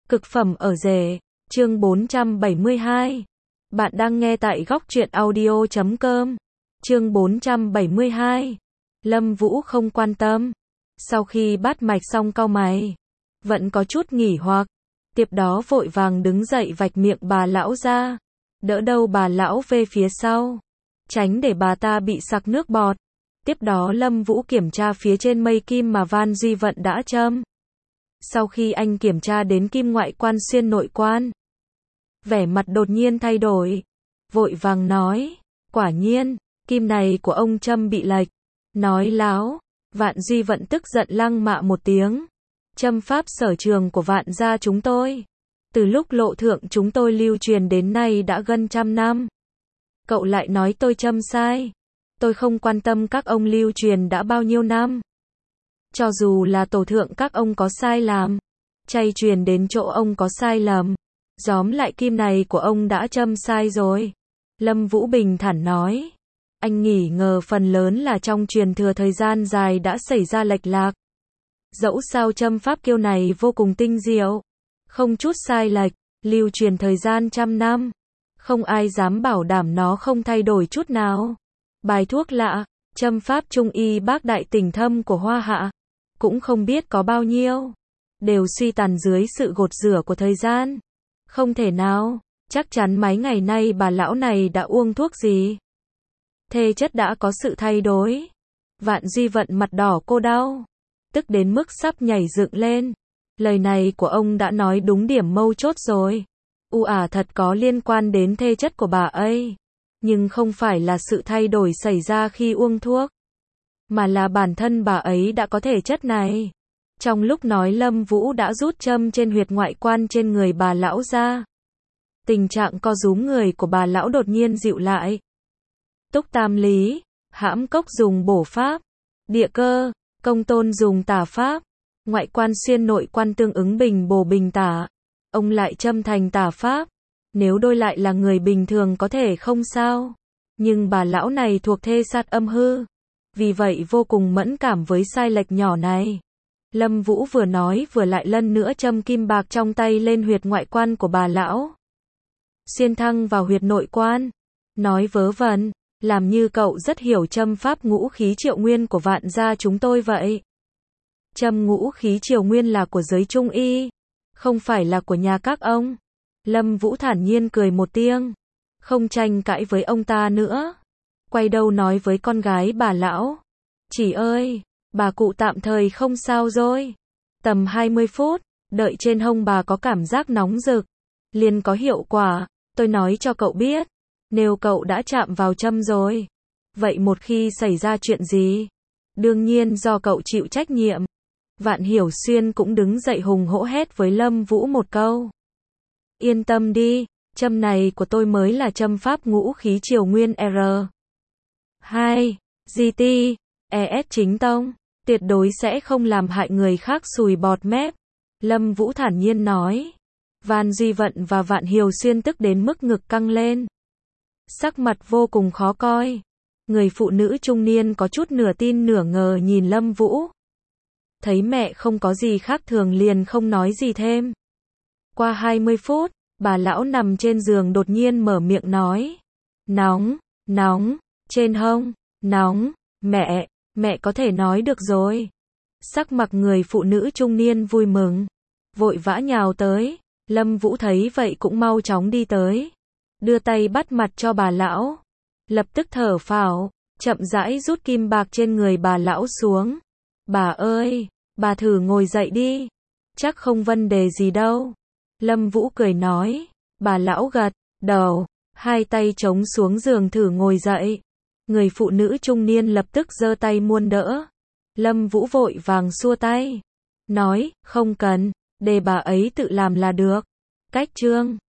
Cực phẩm ở rể, chương 472. Bạn đang nghe tại góc truyện audio.com. Chương 472. Lâm Vũ không quan tâm. Sau khi bắt mạch xong cau mày, vẫn có chút nghỉ hoặc. Tiếp đó vội vàng đứng dậy vạch miệng bà lão ra. Đỡ đầu bà lão về phía sau, tránh để bà ta bị sặc nước bọt. Tiếp đó Lâm Vũ kiểm tra phía trên mây kim mà Van Duy Vận đã châm. Sau khi anh kiểm tra đến kim ngoại quan xuyên nội quan, vẻ mặt đột nhiên thay đổi, vội vàng nói, quả nhiên, kim này của ông châm bị lệch. Nói láo. Vạn Duy Vận tức giận lăng mạ một tiếng. Châm pháp sở trường của Vạn gia chúng tôi, từ lúc Lộ thượng chúng tôi lưu truyền đến nay đã gần 100 năm. Cậu lại nói tôi châm sai. Tôi không quan tâm các ông lưu truyền đã bao nhiêu năm. Cho dù là tổ thượng các ông có sai làm, chay truyền đến chỗ ông có sai lầm, gióm lại kim này của ông đã châm sai rồi. Lâm Vũ bình thản nói. Anh nghỉ ngờ phần lớn là trong truyền thừa thời gian dài đã xảy ra lệch lạc. Dẫu sao châm pháp kiêu này vô cùng tinh diệu, không chút sai lệch, lưu truyền thời gian 100 năm. Không ai dám bảo đảm nó không thay đổi chút nào. Bài thuốc lạ, châm pháp trung y bác đại tình thâm của Hoa Hạ, cũng không biết có bao nhiêu, đều suy tàn dưới sự gột rửa của thời gian. Không thể nào, chắc chắn mấy ngày nay bà lão này đã uống thuốc gì. Thể chất đã có sự thay đổi. Vạn Duy Vận mặt đỏ cô đau, tức đến mức sắp nhảy dựng lên. Lời này của ông đã nói đúng điểm mấu chốt rồi. Thật có liên quan đến thể chất của bà ấy. Nhưng không phải là sự thay đổi xảy ra khi uống thuốc, mà là bản thân bà ấy đã có thể chất này. Trong lúc nói Lâm Vũ đã rút châm trên huyệt ngoại quan trên người bà lão ra. Tình trạng co rúm người của bà lão đột nhiên dịu lại. Túc tam lý, hãm cốc dùng bổ pháp, địa cơ, công tôn dùng tả pháp, ngoại quan xuyên nội quan tương ứng bình bổ bình tả. Ông lại châm thành tả pháp. Nếu đôi lại là người bình thường có thể không sao, nhưng bà lão này thuộc thê sát âm hư, vì vậy vô cùng mẫn cảm với sai lệch nhỏ này. Lâm Vũ vừa nói vừa lại lần nữa châm kim bạc trong tay lên huyệt ngoại quan của bà lão, xuyên thẳng vào huyệt nội quan. Nói vớ vẩn, làm như cậu rất hiểu châm pháp ngũ khí triệu nguyên của Vạn gia chúng tôi vậy. Châm ngũ khí triệu nguyên là của giới trung y, không phải là của nhà các ông. Lâm Vũ thản nhiên cười một tiếng, không tranh cãi với ông ta nữa. Quay đầu nói với con gái bà lão, chị ơi, bà cụ tạm thời không sao rồi. Tầm 20 phút, đợi trên hông bà có cảm giác nóng rực, liền có hiệu quả. Tôi nói cho cậu biết, nếu cậu đã chạm vào châm rồi, vậy một khi xảy ra chuyện gì, đương nhiên do cậu chịu trách nhiệm. Vạn Hiểu Xuyên cũng đứng dậy hùng hổ hét với Lâm Vũ một câu. Yên tâm đi, châm này của tôi mới là châm pháp ngũ khí triều nguyên R2, GT, ES chính tông, tuyệt đối sẽ không làm hại người khác sùi bọt mép. Lâm Vũ thản nhiên nói. Van Duy Vận và Vạn Hiểu Xuyên tức đến mức ngực căng lên, sắc mặt vô cùng khó coi. Người phụ nữ trung niên có chút nửa tin nửa ngờ nhìn Lâm Vũ. Thấy mẹ không có gì khác thường liền không nói gì thêm. Qua 20 phút, bà lão nằm trên giường đột nhiên mở miệng nói. Nóng, nóng, trên hông, nóng, mẹ có thể nói được rồi. Sắc mặt người phụ nữ trung niên vui mừng, vội vã nhào tới. Lâm Vũ thấy vậy cũng mau chóng đi tới, đưa tay bắt mặt cho bà lão. Lập tức thở phào, chậm rãi rút kim bạc trên người bà lão xuống. Bà ơi, bà thử ngồi dậy đi, chắc không vấn đề gì đâu. Lâm Vũ cười nói. Bà lão gật đầu, hai tay chống xuống giường thử ngồi dậy. Người phụ nữ trung niên lập tức giơ tay muôn đỡ. Lâm Vũ vội vàng xua tay, nói, không cần, để bà ấy tự làm là được. Cách chương